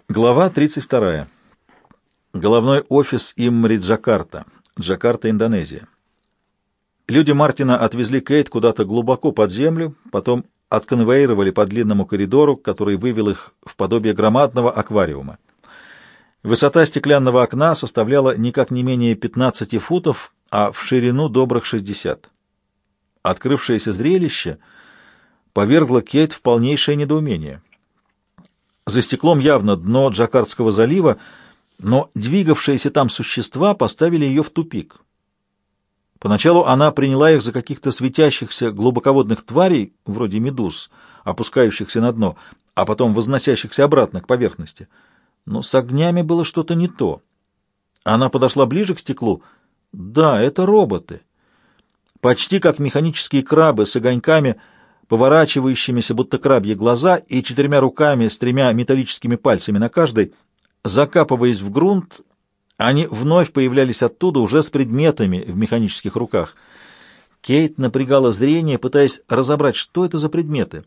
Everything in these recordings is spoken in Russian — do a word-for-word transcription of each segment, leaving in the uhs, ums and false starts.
Глава тридцать вторая. Головной офис Имри Джакарта. Джакарта, Индонезия. Люди Мартина отвезли Кейт куда-то глубоко под землю, потом отконвоировали по длинному коридору, который вывел их в подобие громадного аквариума. Высота стеклянного окна составляла никак не менее пятнадцати футов, а в ширину добрых шестьдесят. Открывшееся зрелище повергло Кейт в полнейшее недоумение. За стеклом явно дно Джакартского залива, но двигавшиеся там существа поставили ее в тупик. Поначалу она приняла их за каких-то светящихся глубоководных тварей, вроде медуз, опускающихся на дно, а потом возносящихся обратно к поверхности. Но с огнями было что-то не то. Она подошла ближе к стеклу. Да, это роботы. Почти как механические крабы с огоньками, поворачивающимися, будто крабьи глаза, и четырьмя руками с тремя металлическими пальцами на каждой. Закапываясь в грунт, они вновь появлялись оттуда уже с предметами в механических руках. Кейт напрягала зрение, пытаясь разобрать, что это за предметы.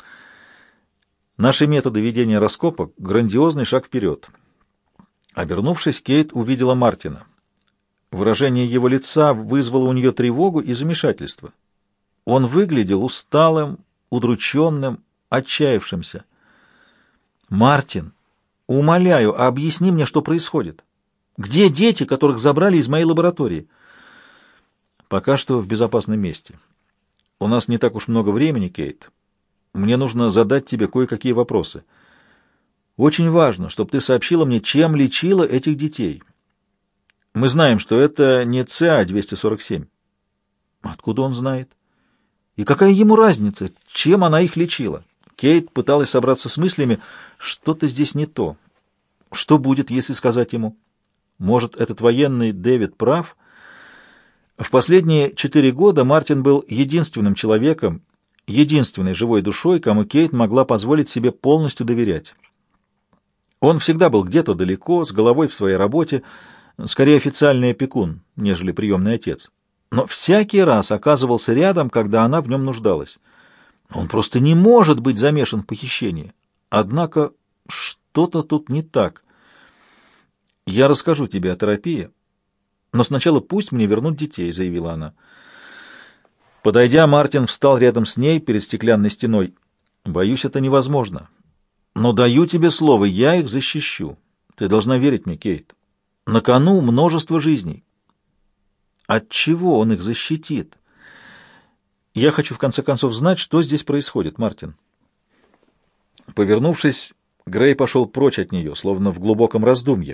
Наши методы ведения раскопок — грандиозный шаг вперед. Обернувшись, Кейт увидела Мартина. Выражение его лица вызвало у нее тревогу и замешательство. Он выглядел усталым, удрученным, отчаявшимся. «Мартин, умоляю, объясни мне, что происходит. Где дети, которых забрали из моей лаборатории?» «Пока что в безопасном месте. У нас не так уж много времени, Кейт. Мне нужно задать тебе кое-какие вопросы. Очень важно, чтобы ты сообщила мне, чем лечила этих детей. Мы знаем, что это не ЦА двести сорок семь. Откуда он знает? И какая ему разница, чем она их лечила? Кейт пыталась собраться с мыслями. Что-то здесь не то. Что будет, если сказать ему? Может, этот военный Дэвид прав? В последние четыре года Мартин был единственным человеком, единственной живой душой, кому Кейт могла позволить себе полностью доверять. Он всегда был где-то далеко, с головой в своей работе, скорее официальный опекун, нежели приемный отец. Но всякий раз оказывался рядом, когда она в нем нуждалась. Он просто не может быть замешан в похищении. Однако что-то тут не так. «Я расскажу тебе о терапии, но сначала пусть мне вернут детей», — заявила она. Подойдя, Мартин встал рядом с ней перед стеклянной стеной. «Боюсь, это невозможно. Но даю тебе слово, я их защищу. Ты должна верить мне, Кейт. На кону множество жизней». От чего он их защитит? Я хочу, в конце концов, знать, что здесь происходит, Мартин. Повернувшись, Грей пошел прочь от нее, словно в глубоком раздумье.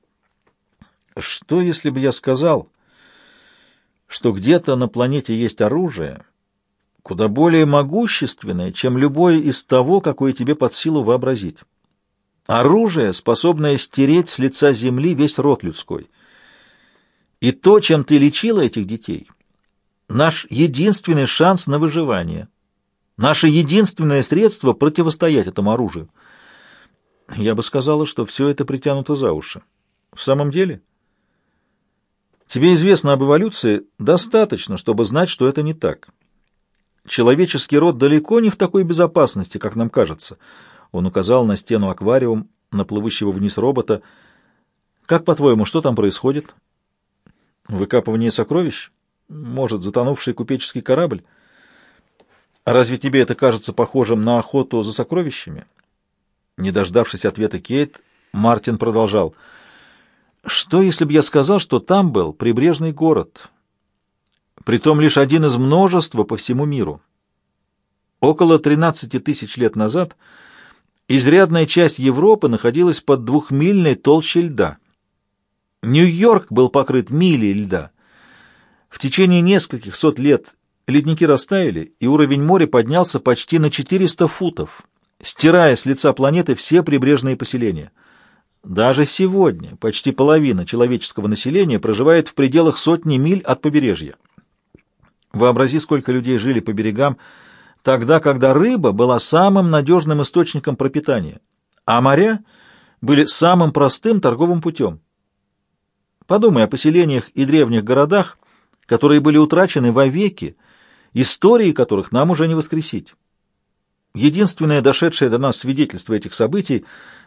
Что, если бы я сказал, что где-то на планете есть оружие, куда более могущественное, чем любое из того, какое тебе под силу вообразить? Оружие, способное стереть с лица земли весь род людской. И то, чем ты лечила этих детей, наш единственный шанс на выживание, наше единственное средство противостоять этому оружию. Я бы сказала, что все это притянуто за уши. В самом деле? Тебе известно об эволюции достаточно, чтобы знать, что это не так. Человеческий род далеко не в такой безопасности, как нам кажется. Он указал на стену аквариум, на плывущего вниз робота. Как, по-твоему, что там происходит? Выкапывание сокровищ? Может, затонувший купеческий корабль? Разве тебе это кажется похожим на охоту за сокровищами? Не дождавшись ответа Кейт, Мартин продолжал. Что, если бы я сказал, что там был прибрежный город? Притом лишь один из множества по всему миру. Около тринадцати тысяч лет назад изрядная часть Европы находилась под двухмильной толщей льда. Нью-Йорк был покрыт милей льда. В течение нескольких сот лет ледники растаяли, и уровень моря поднялся почти на четыреста футов, стирая с лица планеты все прибрежные поселения. Даже сегодня почти половина человеческого населения проживает в пределах сотни миль от побережья. Вообрази, сколько людей жили по берегам тогда, когда рыба была самым надежным источником пропитания, а моря были самым простым торговым путем. Подумай о поселениях и древних городах, которые были утрачены вовеки, истории которых нам уже не воскресить. Единственное дошедшее до нас свидетельство этих событий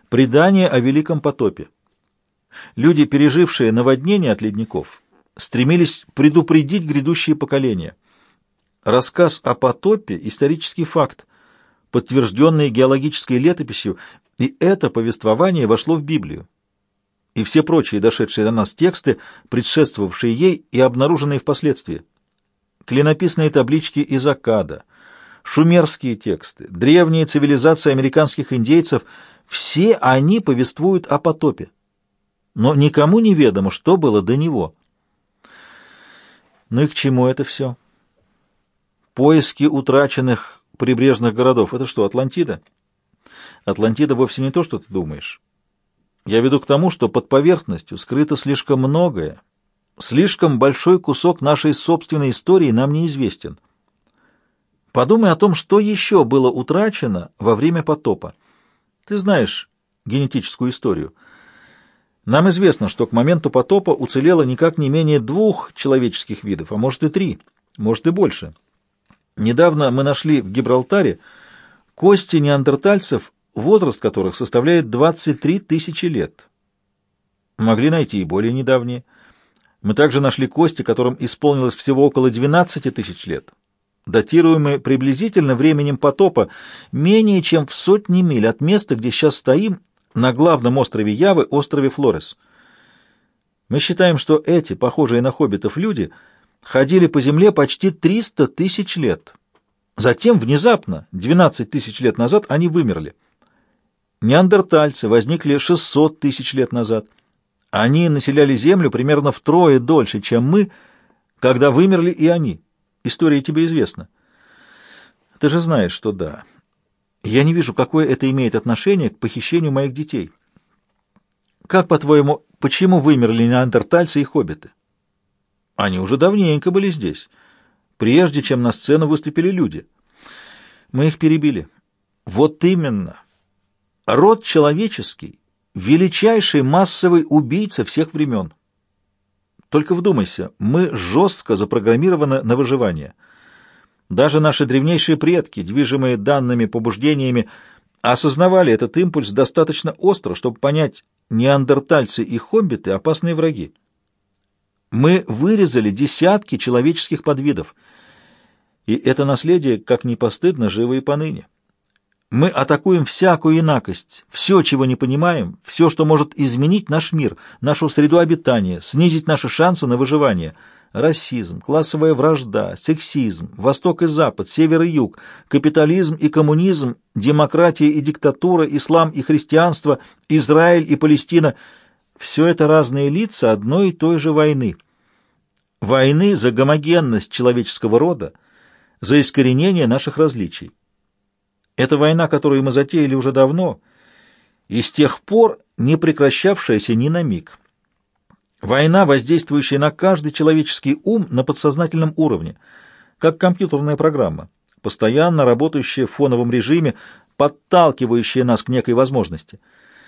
Предание о Великом потопе. Люди, пережившие наводнение от ледников, стремились предупредить грядущие поколения. Рассказ о потопе — исторический факт, подтвержденный геологической летописью, и это повествование вошло в Библию. И все прочие дошедшие до нас тексты, предшествовавшие ей и обнаруженные впоследствии. Клинописные таблички из Аккада, шумерские тексты, древние цивилизации американских индейцев — все они повествуют о потопе. Но никому не ведомо, что было до него. Ну и к чему это все? Поиски утраченных прибрежных городов — это что, Атлантида? Атлантида вовсе не то, что ты думаешь. Я веду к тому, что под поверхностью скрыто слишком многое. Слишком большой кусок нашей собственной истории нам неизвестен. Подумай о том, что еще было утрачено во время потопа. Ты знаешь генетическую историю. Нам известно, что к моменту потопа уцелело никак не менее двух человеческих видов, а может и три, может и больше. Недавно мы нашли в Гибралтаре кости неандертальцев, возраст которых составляет двадцать три тысячи лет. Могли найти и более недавние. Мы также нашли кости, которым исполнилось всего около двенадцати тысяч лет, датируемые приблизительно временем потопа, менее чем в сотни миль от места, где сейчас стоим, на главном острове Явы, острове Флорес. Мы считаем, что эти, похожие на хоббитов люди, ходили по земле почти триста тысяч лет. Затем, внезапно, двенадцать тысяч лет назад, они вымерли. Неандертальцы возникли шестьсот тысяч лет назад. Они населяли Землю примерно втрое дольше, чем мы, когда вымерли и они. История тебе известна. Ты же знаешь, что да. Я не вижу, какое это имеет отношение к похищению моих детей. Как, по-твоему, почему вымерли неандертальцы и хоббиты? Они уже давненько были здесь, прежде чем на сцену выступили люди. Мы их перебили. Вот именно. Род человеческий — величайший массовый убийца всех времен. Только вдумайся, мы жестко запрограммированы на выживание. Даже наши древнейшие предки, движимые данными побуждениями, осознавали этот импульс достаточно остро, чтобы понять, неандертальцы и хоббиты — опасные враги. Мы вырезали десятки человеческих подвидов, и это наследие, как ни постыдно, живо и поныне. Мы атакуем всякую инакость, все, чего не понимаем, все, что может изменить наш мир, нашу среду обитания, снизить наши шансы на выживание. Расизм, классовая вражда, сексизм, Восток и Запад, Север и Юг, капитализм и коммунизм, демократия и диктатура, ислам и христианство, Израиль и Палестина — все это разные лица одной и той же войны. Войны за гомогенность человеческого рода, за искоренение наших различий. Это война, которую мы затеяли уже давно, и с тех пор не прекращавшаяся ни на миг. Война, воздействующая на каждый человеческий ум на подсознательном уровне, как компьютерная программа, постоянно работающая в фоновом режиме, подталкивающая нас к некой возможности.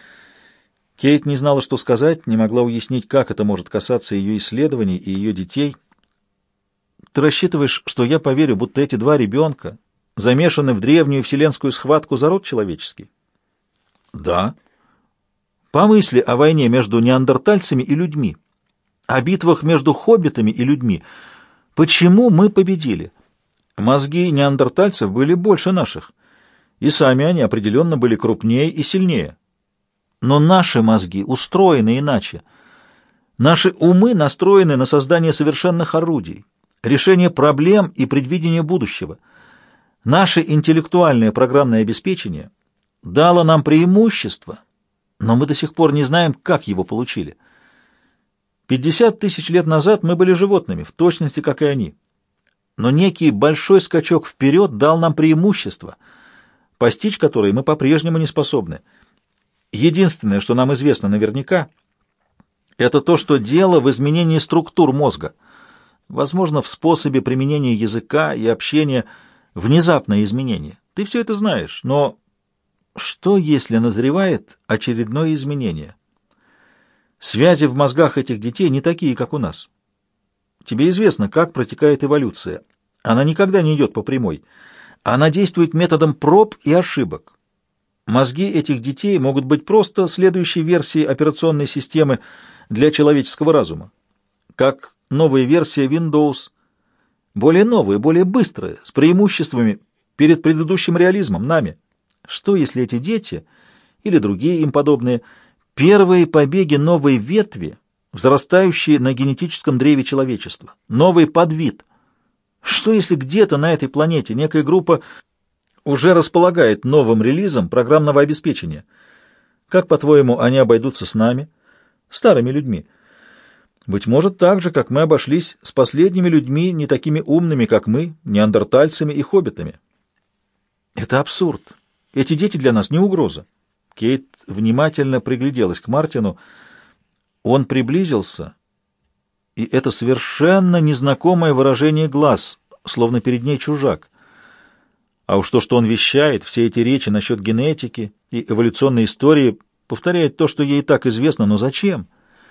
Кейт не знала, что сказать, не могла уяснить, как это может касаться ее исследований и ее детей. «Ты рассчитываешь, что я поверю, будто эти два ребенка замешаны в древнюю вселенскую схватку за род человеческий?» «Да». «Помысли о войне между неандертальцами и людьми, о битвах между хоббитами и людьми. Почему мы победили? Мозги неандертальцев были больше наших, и сами они определенно были крупнее и сильнее. Но наши мозги устроены иначе. Наши умы настроены на создание совершенных орудий, решение проблем и предвидение будущего. Наше интеллектуальное программное обеспечение дало нам преимущество, но мы до сих пор не знаем, как его получили. Пятьдесят тысяч лет назад мы были животными, в точности, как и они. Но некий большой скачок вперед дал нам преимущество, постичь которое мы по-прежнему не способны. Единственное, что нам известно наверняка, это то, что дело в изменении структур мозга, возможно, в способе применения языка и общения, внезапное изменение. Ты все это знаешь, но что, если назревает очередное изменение? Связи в мозгах этих детей не такие, как у нас. Тебе известно, как протекает эволюция. Она никогда не идет по прямой. Она действует методом проб и ошибок. Мозги этих детей могут быть просто следующей версией операционной системы для человеческого разума, как новая версия Windows, более новая, более быстрая, с преимуществами перед предыдущим реализмом, нами. Что, если эти дети или другие им подобные первые побеги новой ветви, взрастающие на генетическом древе человечества, новый подвид? Что, если где-то на этой планете некая группа уже располагает новым релизом программного обеспечения? Как, по-твоему, они обойдутся с нами, старыми людьми? Быть может, так же, как мы обошлись с последними людьми, не такими умными, как мы, неандертальцами и хоббитами. Это абсурд. Эти дети для нас не угроза. Кейт внимательно пригляделась к Мартину. Он приблизился, и это совершенно незнакомое выражение глаз, словно перед ней чужак. А уж то, что он вещает, все эти речи насчет генетики и эволюционной истории, повторяет то, что ей и так известно, но зачем?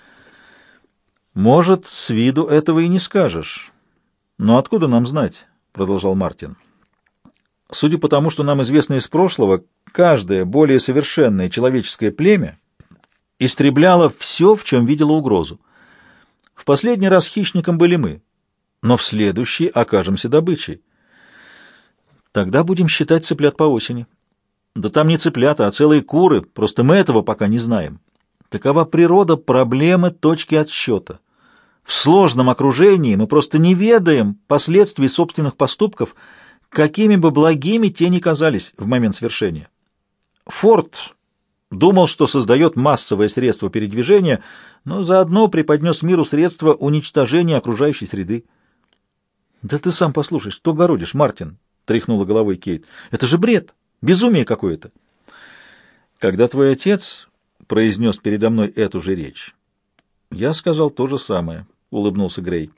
«Может, с виду этого и не скажешь. Но откуда нам знать?» — продолжал Мартин. «Судя по тому, что нам известно из прошлого, каждое более совершенное человеческое племя истребляло все, в чем видело угрозу. В последний раз хищником были мы, но в следующий окажемся добычей. Тогда будем считать цыплят по осени. Да там не цыплята, а целые куры, просто мы этого пока не знаем. Такова природа проблемы точки отсчета. В сложном окружении мы просто не ведаем последствий собственных поступков, какими бы благими те ни казались в момент свершения. Форд думал, что создает массовое средство передвижения, но заодно преподнес миру средства уничтожения окружающей среды. «Да ты сам послушай, что городишь, Мартин?» — тряхнула головой Кейт. «Это же бред, безумие какое-то!» «Когда твой отец произнес передо мной эту же речь, я сказал то же самое», — улыбнулся Грей.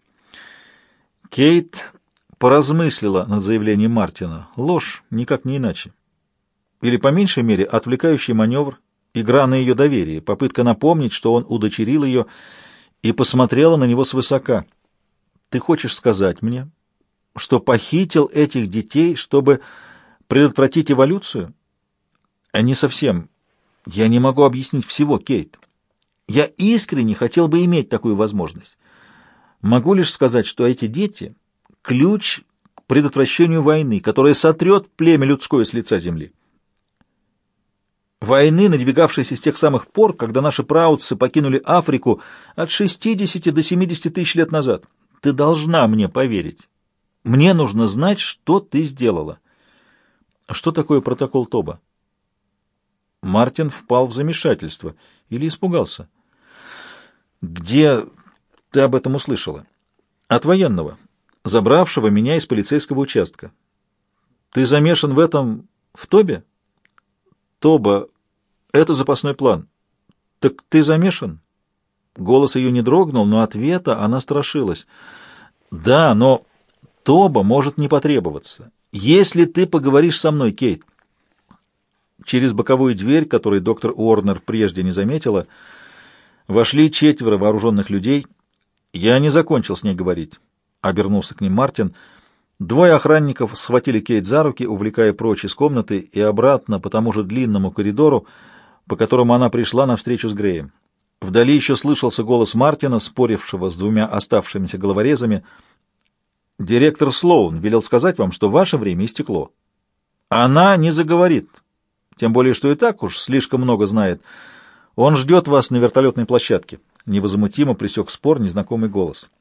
Кейт поразмыслила над заявлением Мартина. Ложь, никак не иначе. Или, по меньшей мере, отвлекающий маневр, игра на ее доверие, попытка напомнить, что он удочерил ее, и посмотрела на него свысока. «Ты хочешь сказать мне, что похитил этих детей, чтобы предотвратить эволюцию?» «А не совсем. Я не могу объяснить всего, Кейт. Я искренне хотел бы иметь такую возможность. Могу лишь сказать, что эти дети — ключ к предотвращению войны, которая сотрет племя людское с лица земли. Войны, надвигавшейся с тех самых пор, когда наши праотцы покинули Африку от шестидесяти до семидесяти тысяч лет назад. Ты должна мне поверить. Мне нужно знать, что ты сделала». «Что такое протокол Тоба?» Мартин впал в замешательство или испугался. «Где ты об этом услышала?» «От военного, забравшего меня из полицейского участка». «Ты замешан в этом в Тобе?» «Тоба — это запасной план». «Так ты замешан?» Голос ее не дрогнул, но ответа она страшилась. «Да, но Тоба может не потребоваться. Если ты поговоришь со мной, Кейт». Через боковую дверь, которую доктор Уорнер прежде не заметила, вошли четверо вооруженных людей. «Я не закончил с ней говорить», — обернулся к ним Мартин. Двое охранников схватили Кейт за руки, увлекая прочь из комнаты и обратно по тому же длинному коридору, по которому она пришла на встречу с Греем. Вдали еще слышался голос Мартина, спорившего с двумя оставшимися головорезами. «Директор Слоун велел сказать вам, что ваше время истекло. Она не заговорит, тем более, что и так уж слишком много знает. Он ждет вас на вертолетной площадке». Невозмутимо пресек спор незнакомый голос.